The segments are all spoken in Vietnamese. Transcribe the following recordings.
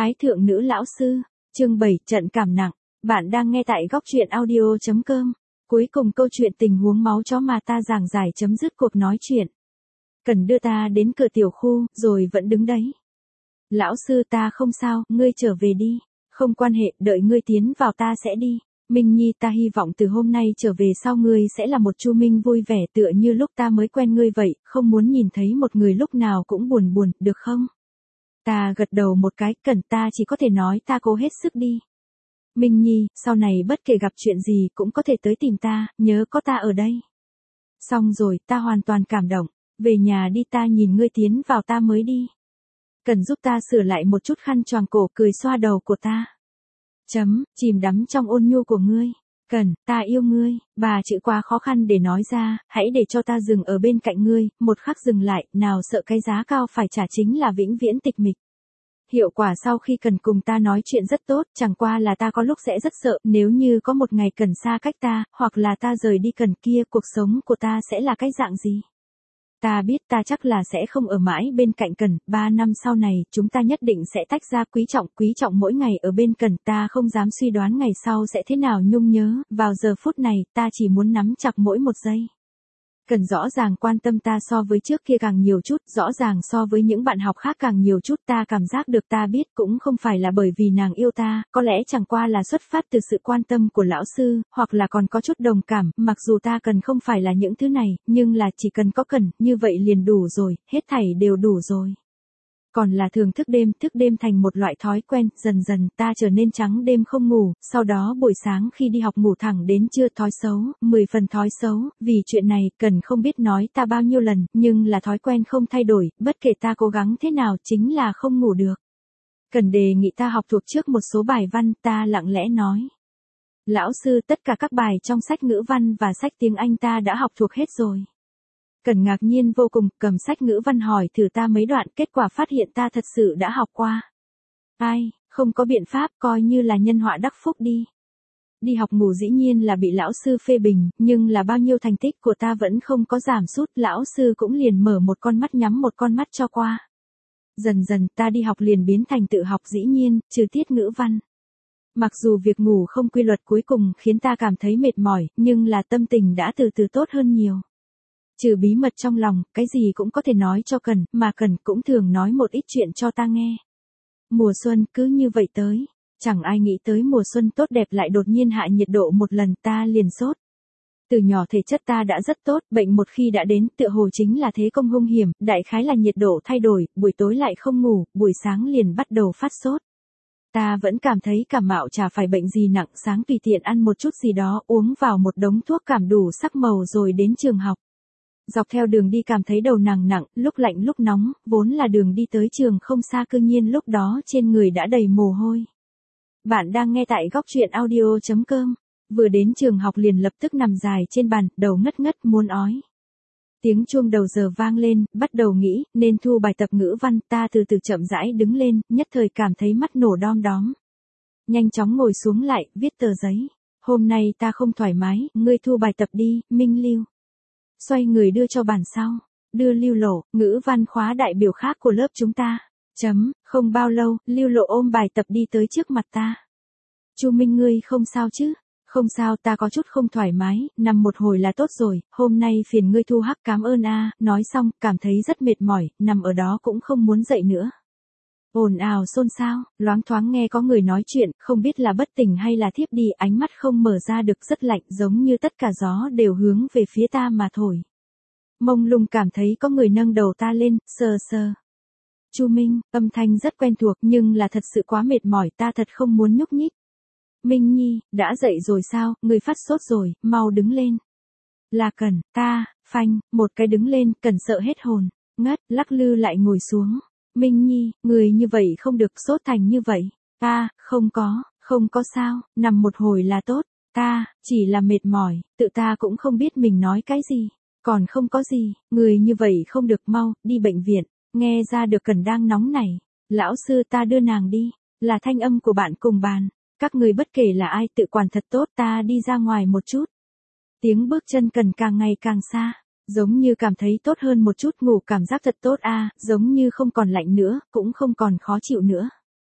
Thái thượng nữ lão sư, chương 7 trận cảm nặng, bạn đang nghe tại góc truyện audio.com. Cuối cùng câu chuyện tình huống máu chó mà ta giảng giải chấm dứt cuộc nói chuyện. Cần đưa ta đến cửa tiểu khu, rồi vẫn đứng đấy. Lão sư ta không sao, ngươi trở về đi. Không quan hệ, đợi ngươi tiến vào ta sẽ đi. Minh Nhi ta hy vọng từ hôm nay trở về sau ngươi sẽ là một Chu Minh vui vẻ tựa như lúc ta mới quen ngươi vậy, không muốn nhìn thấy một người lúc nào cũng buồn buồn, được không? Ta gật đầu một cái, Cần ta chỉ có thể nói ta cố hết sức đi. Minh Nhi, sau này bất kể gặp chuyện gì cũng có thể tới tìm ta, nhớ có ta ở đây. Xong rồi, ta hoàn toàn cảm động, về nhà đi ta nhìn ngươi tiến vào ta mới đi. Cần giúp ta sửa lại một chút khăn choàng cổ cười xoa đầu của ta. Chìm đắm trong ôn nhu của ngươi. Cần, ta yêu ngươi, bà chữ quá khó khăn để nói ra, hãy để cho ta dừng ở bên cạnh ngươi, một khắc dừng lại, nào sợ cái giá cao phải trả chính là vĩnh viễn tịch mịch. Hiệu quả sau khi Cần cùng ta nói chuyện rất tốt, chẳng qua là ta có lúc sẽ rất sợ, nếu như có một ngày Cần xa cách ta, hoặc là ta rời đi Cần kia, cuộc sống của ta sẽ là cái dạng gì? Ta biết ta chắc là sẽ không ở mãi bên cạnh Cần, 3 năm sau này, chúng ta nhất định sẽ tách ra quý trọng mỗi ngày ở bên Cần, ta không dám suy đoán ngày sau sẽ thế nào nhung nhớ, vào giờ phút này, ta chỉ muốn nắm chặt mỗi một giây. Cần rõ ràng quan tâm ta so với trước kia càng nhiều chút, rõ ràng so với những bạn học khác càng nhiều chút, ta cảm giác được ta biết cũng không phải là bởi vì nàng yêu ta, có lẽ chẳng qua là xuất phát từ sự quan tâm của lão sư, hoặc là còn có chút đồng cảm, mặc dù ta cần không phải là những thứ này, nhưng là chỉ cần có Cần, như vậy liền đủ rồi, hết thảy đều đủ rồi. Còn là thường thức đêm thành một loại thói quen, dần dần ta trở nên trắng đêm không ngủ, sau đó buổi sáng khi đi học ngủ thẳng đến trưa, thói xấu, 10 phần thói xấu, vì chuyện này, Cần không biết nói ta bao nhiêu lần, nhưng là thói quen không thay đổi, bất kể ta cố gắng thế nào chính là không ngủ được. Cần đề nghị ta học thuộc trước một số bài văn, ta lặng lẽ nói. Lão sư, tất cả các bài trong sách ngữ văn và sách tiếng Anh ta đã học thuộc hết rồi. Cần ngạc nhiên vô cùng, cầm sách ngữ văn hỏi thử ta mấy đoạn, kết quả phát hiện ta thật sự đã học qua. Ai, không có biện pháp, coi như là nhân họa đắc phúc đi. Đi học ngủ dĩ nhiên là bị lão sư phê bình, nhưng là bao nhiêu thành tích của ta vẫn không có giảm sút, lão sư cũng liền mở một con mắt nhắm một con mắt cho qua. Dần dần ta đi học liền biến thành tự học dĩ nhiên, trừ tiết ngữ văn. Mặc dù việc ngủ không quy luật cuối cùng khiến ta cảm thấy mệt mỏi, nhưng là tâm tình đã từ từ tốt hơn nhiều. Trừ bí mật trong lòng, cái gì cũng có thể nói cho Cần, mà Cần cũng thường nói một ít chuyện cho ta nghe. Mùa xuân cứ như vậy tới, chẳng ai nghĩ tới mùa xuân tốt đẹp lại đột nhiên hạ nhiệt độ một lần, ta liền sốt. Từ nhỏ thể chất ta đã rất tốt, bệnh một khi đã đến tựa hồ chính là thế công hung hiểm, đại khái là nhiệt độ thay đổi, buổi tối lại không ngủ, buổi sáng liền bắt đầu phát sốt. Ta vẫn cảm thấy cảm mạo chả phải bệnh gì nặng, sáng tùy tiện ăn một chút gì đó, uống vào một đống thuốc cảm đủ sắc màu rồi đến trường học. Dọc theo đường đi cảm thấy đầu nàng nặng, lúc lạnh lúc nóng, vốn là đường đi tới trường không xa, cư nhiên lúc đó trên người đã đầy mồ hôi. Bạn đang nghe tại góc truyện audio.com, vừa đến trường học liền lập tức nằm dài trên bàn, đầu ngất ngất muốn ói. Tiếng chuông đầu giờ vang lên, bắt đầu nghĩ, nên thu bài tập ngữ văn, ta từ từ chậm rãi đứng lên, nhất thời cảm thấy mắt nổ đom đóm. Nhanh chóng ngồi xuống lại, viết tờ giấy. Hôm nay ta không thoải mái, ngươi thu bài tập đi, Minh Lưu. Xoay người đưa cho bàn sau, đưa Lưu Lộ, ngữ văn khóa đại biểu khác của lớp chúng ta. Không bao lâu, Lưu Lộ ôm bài tập đi tới trước mặt ta. Chu Minh ngươi không sao chứ? Không sao, ta có chút không thoải mái, nằm một hồi là tốt rồi, hôm nay phiền ngươi thu hắc, cảm ơn a. Nói xong, cảm thấy rất mệt mỏi, nằm ở đó cũng không muốn dậy nữa. Ồn ào xôn xao, loáng thoáng nghe có người nói chuyện, không biết là bất tỉnh hay là thiếp đi, ánh mắt không mở ra được, rất lạnh, giống như tất cả gió đều hướng về phía ta mà thổi. Mông lung cảm thấy có người nâng đầu ta lên, sờ sờ. Chu Minh, âm thanh rất quen thuộc nhưng là thật sự quá mệt mỏi, ta thật không muốn nhúc nhích. Minh Nhi, đã dậy rồi sao, người phát sốt rồi, mau đứng lên. Là Cần, ta, phanh, một cái đứng lên, Cần sợ hết hồn, ngất, lắc lư lại ngồi xuống. Minh Nhi, người như vậy không được, sốt thành như vậy. Ta, không có sao, nằm một hồi là tốt. Ta, chỉ là mệt mỏi, tự ta cũng không biết mình nói cái gì. Còn không có gì, người như vậy không được, mau, đi bệnh viện. Nghe ra được Cần đang nóng nảy. Lão sư ta đưa nàng đi, là thanh âm của bạn cùng bàn. Các người bất kể là ai tự quản thật tốt, ta đi ra ngoài một chút. Tiếng bước chân Cần càng ngày càng xa, giống như cảm thấy tốt hơn một chút, ngủ cảm giác thật tốt a, giống như không còn lạnh nữa, cũng không còn khó chịu nữa.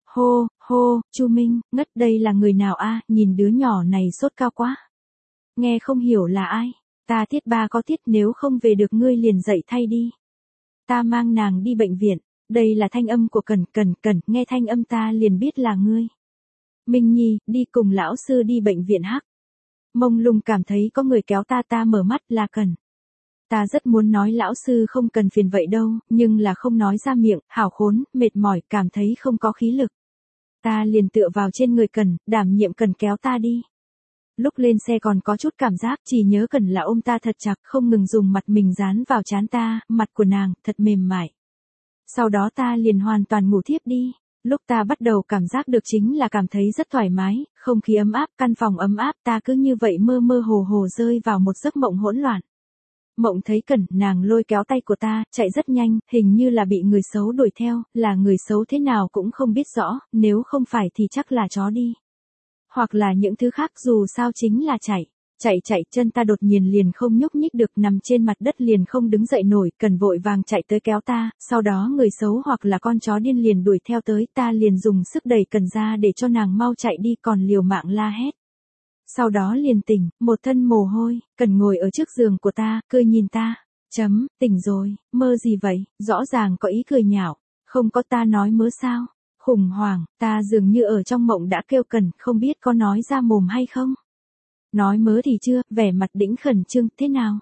Hô, hô, Chu Minh, ngất đây là người nào a? Nhìn đứa nhỏ này sốt cao quá. Nghe không hiểu là ai. Ta tiết 3 có tiết, nếu không về được ngươi liền dậy thay đi. Ta mang nàng đi bệnh viện. Đây là thanh âm của Cần, nghe thanh âm ta liền biết là ngươi. Minh Nhi, đi cùng lão sư đi bệnh viện hắc. Mông lung cảm thấy có người kéo ta mở mắt là Cần. Ta rất muốn nói lão sư không cần phiền vậy đâu, nhưng là không nói ra miệng, hảo khốn, mệt mỏi, cảm thấy không có khí lực. Ta liền tựa vào trên người Cần, đảm nhiệm Cần kéo ta đi. Lúc lên xe còn có chút cảm giác, chỉ nhớ Cần là ôm ta thật chặt, không ngừng dùng mặt mình dán vào trán ta, mặt của nàng, thật mềm mại. Sau đó ta liền hoàn toàn ngủ thiếp đi. Lúc ta bắt đầu cảm giác được chính là cảm thấy rất thoải mái, không khí ấm áp, căn phòng ấm áp, ta cứ như vậy mơ mơ hồ hồ rơi vào một giấc mộng hỗn loạn. Mộng thấy Cần, nàng lôi kéo tay của ta, chạy rất nhanh, hình như là bị người xấu đuổi theo, là người xấu thế nào cũng không biết rõ, nếu không phải thì chắc là chó đi. Hoặc là những thứ khác, dù sao chính là chạy. Chạy, chân ta đột nhiên liền không nhúc nhích được, nằm trên mặt đất liền không đứng dậy nổi, Cần vội vàng chạy tới kéo ta, sau đó người xấu hoặc là con chó điên liền đuổi theo tới, ta liền dùng sức đẩy Cần ra để cho nàng mau chạy đi, còn liều mạng la hét. Sau đó liền tỉnh, một thân mồ hôi, Cần ngồi ở trước giường của ta, cười nhìn ta. Tỉnh rồi, mơ gì vậy, rõ ràng có ý cười nhạo, không có ta nói mớ sao. Khủng hoảng, ta dường như ở trong mộng đã kêu Cần, không biết có nói ra mồm hay không. Nói mớ thì chưa, vẻ mặt đĩnh khẩn trương, thế nào?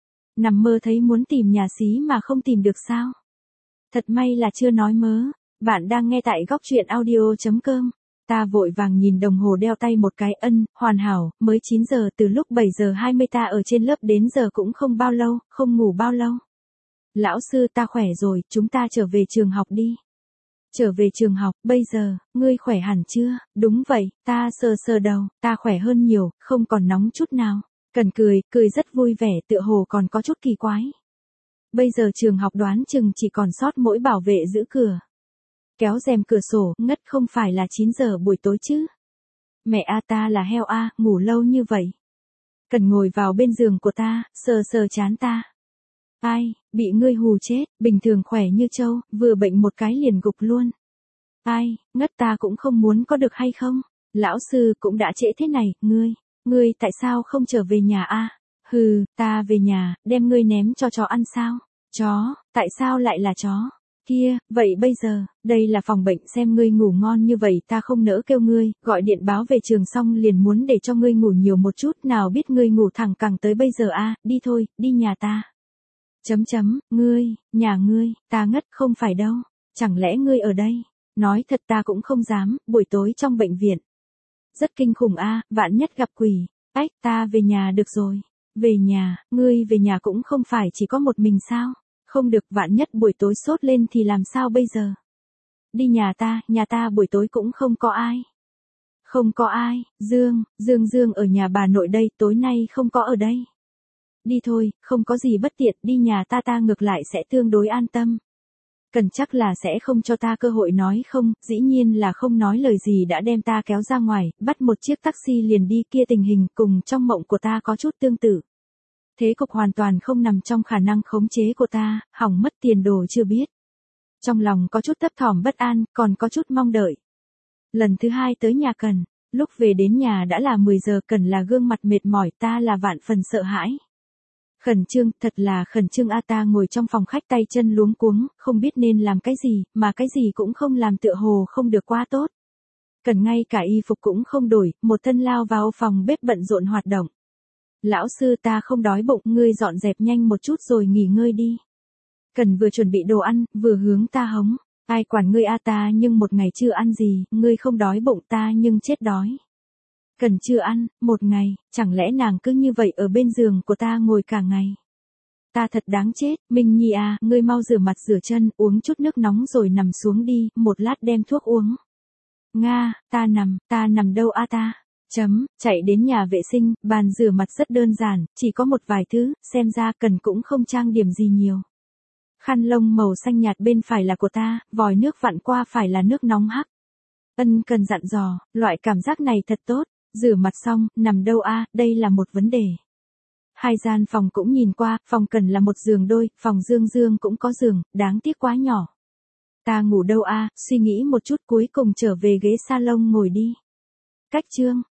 Nằm mơ thấy muốn tìm nhà xí mà không tìm được sao? Thật may là chưa nói mớ. Bạn đang nghe tại góc truyện audio.com. Ta vội vàng nhìn đồng hồ đeo tay một cái, hoàn hảo, mới 9 giờ, từ lúc 7 giờ 20 ta ở trên lớp đến giờ cũng không bao lâu, không ngủ bao lâu. Lão sư, ta khỏe rồi, chúng ta trở về trường học đi. Trở về trường học, bây giờ, ngươi khỏe hẳn chưa? Đúng vậy, ta sờ đầu, ta khỏe hơn nhiều, không còn nóng chút nào. Cần cười rất vui vẻ, tựa hồ còn có chút kỳ quái. Bây giờ trường học đoán chừng chỉ còn sót mỗi bảo vệ giữ cửa. Kéo rèm cửa sổ, ngất không phải là 9 giờ buổi tối chứ. Mẹ ta là heo ngủ lâu như vậy. Cần ngồi vào bên giường của ta, sờ chán ta. Ai, bị ngươi hù chết, bình thường khỏe như trâu, vừa bệnh một cái liền gục luôn. Ai, ngất ta cũng không muốn có được hay không? Lão sư cũng đã trễ thế này, ngươi tại sao không trở về nhà Hừ, ta về nhà, đem ngươi ném cho chó ăn sao? Chó, tại sao lại là chó? Kia, vậy bây giờ, đây là phòng bệnh, xem ngươi ngủ ngon như vậy ta không nỡ kêu ngươi, gọi điện báo về trường xong liền muốn để cho ngươi ngủ nhiều một chút, nào biết ngươi ngủ thẳng cẳng tới bây giờ đi thôi, đi nhà ta. Ngươi, nhà ngươi, ta ngất không phải đâu, chẳng lẽ ngươi ở đây? Nói thật ta cũng không dám, buổi tối trong bệnh viện. Rất kinh khủng vạn nhất gặp quỷ. Ta về nhà được rồi. Về nhà, ngươi về nhà cũng không phải chỉ có một mình sao? Không được, vạn nhất buổi tối sốt lên thì làm sao bây giờ? Đi nhà ta buổi tối cũng không có ai. Không có ai, Dương ở nhà bà nội đây, tối nay không có ở đây. Đi thôi, không có gì bất tiện, đi nhà ta ngược lại sẽ tương đối an tâm. Cần chắc là sẽ không cho ta cơ hội nói không, dĩ nhiên là không nói lời gì đã đem ta kéo ra ngoài, bắt một chiếc taxi liền đi, kia tình hình cùng trong mộng của ta có chút tương tự. Thế cục hoàn toàn không nằm trong khả năng khống chế của ta, hỏng mất tiền đồ chưa biết. Trong lòng có chút thấp thỏm bất an, còn có chút mong đợi. Lần thứ 2 tới nhà Cần, lúc về đến nhà đã là 10 giờ, Cần là gương mặt mệt mỏi, ta là vạn phần sợ hãi. Khẩn trương, thật là khẩn trương ta ngồi trong phòng khách tay chân luống cuống, không biết nên làm cái gì, mà cái gì cũng không làm, tựa hồ không được quá tốt. Cần ngay cả y phục cũng không đổi, một thân lao vào phòng bếp bận rộn hoạt động. Lão sư, ta không đói bụng, ngươi dọn dẹp nhanh một chút rồi nghỉ ngơi đi. Cần vừa chuẩn bị đồ ăn, vừa hướng ta hống. Ai quản ngươi ta nhưng một ngày chưa ăn gì, ngươi không đói bụng, ta nhưng chết đói. Cần chưa ăn, một ngày, chẳng lẽ nàng cứ như vậy ở bên giường của ta ngồi cả ngày. Ta thật đáng chết, Minh Nhi ngươi mau rửa mặt rửa chân, uống chút nước nóng rồi nằm xuống đi, một lát đem thuốc uống. Nga, ta nằm đâu ta? Chạy đến nhà vệ sinh, bàn rửa mặt rất đơn giản, chỉ có một vài thứ, xem ra Cần cũng không trang điểm gì nhiều. Khăn lông màu xanh nhạt bên phải là của ta, vòi nước vặn qua phải là nước nóng hắc. Cần dặn dò, loại cảm giác này thật tốt. Rửa mặt xong, nằm đâu đây là một vấn đề. 2 gian phòng cũng nhìn qua, phòng Cần là một giường đôi, phòng Dương cũng có giường, đáng tiếc quá nhỏ. Ta ngủ đâu a, suy nghĩ một chút cuối cùng trở về ghế salon ngồi đi. Cách chương.